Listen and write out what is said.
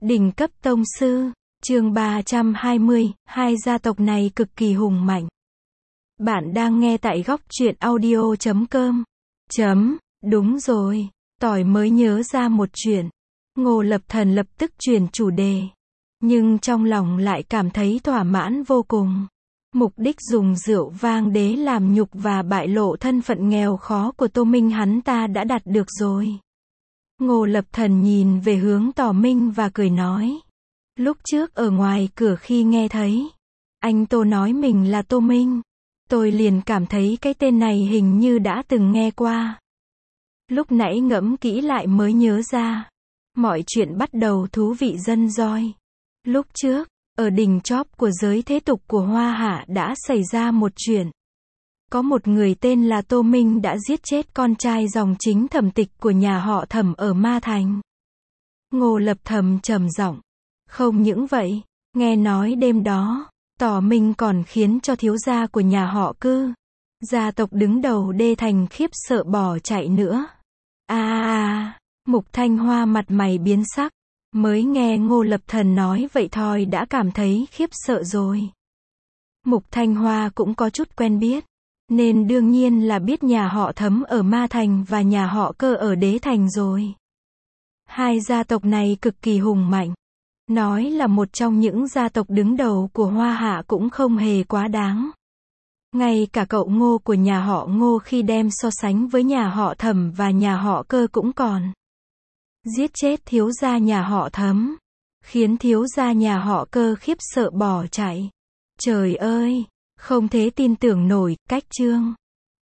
Đỉnh cấp tông sư, chương 320, hai gia tộc này cực kỳ hùng mạnh. Bạn đang nghe tại góc truyện audio.com. Đúng rồi, tỏi mới nhớ ra một chuyện. Ngô Lập Thần lập tức chuyển chủ đề. Nhưng trong lòng lại cảm thấy thỏa mãn vô cùng. Mục đích dùng rượu vang đế làm nhục và bại lộ thân phận nghèo khó của Tô Minh hắn ta đã đạt được rồi. Ngô Lập Thần nhìn về hướng Tỏ Minh và cười nói. Lúc trước ở ngoài cửa khi nghe thấy anh Tô nói mình là Tô Minh, tôi liền cảm thấy cái tên này hình như đã từng nghe qua. Lúc nãy ngẫm kỹ lại mới nhớ ra. Mọi chuyện bắt đầu thú vị dân roi. Lúc trước, ở đỉnh chóp của giới thế tục của Hoa Hạ đã xảy ra một chuyện. Có một người tên là Tô Minh đã giết chết con trai dòng chính Thẩm Tịch của nhà họ Thẩm ở Ma Thành. Ngô Lập Thầm trầm giọng. Không những vậy, nghe nói đêm đó, Tỏ Minh còn khiến cho thiếu gia của nhà họ Cư, gia tộc đứng đầu Đê Thành khiếp sợ bỏ chạy nữa. Mục Thanh Hoa mặt mày biến sắc, mới nghe Ngô Lập Thần nói vậy thôi đã cảm thấy khiếp sợ rồi. Mục Thanh Hoa cũng có chút quen biết, nên đương nhiên là biết nhà họ Thấm ở Ma Thành và nhà họ Cơ ở Đế Thành rồi. Hai gia tộc này cực kỳ hùng mạnh. Nói là một trong những gia tộc đứng đầu của Hoa Hạ cũng không hề quá đáng. Ngay cả cậu Ngô của nhà họ Ngô khi đem so sánh với nhà họ Thẩm và nhà họ Cơ cũng còn giết chết thiếu gia nhà họ Thấm, khiến thiếu gia nhà họ Cơ khiếp sợ bỏ chạy. Trời ơi, không thể tin tưởng nổi, cách chương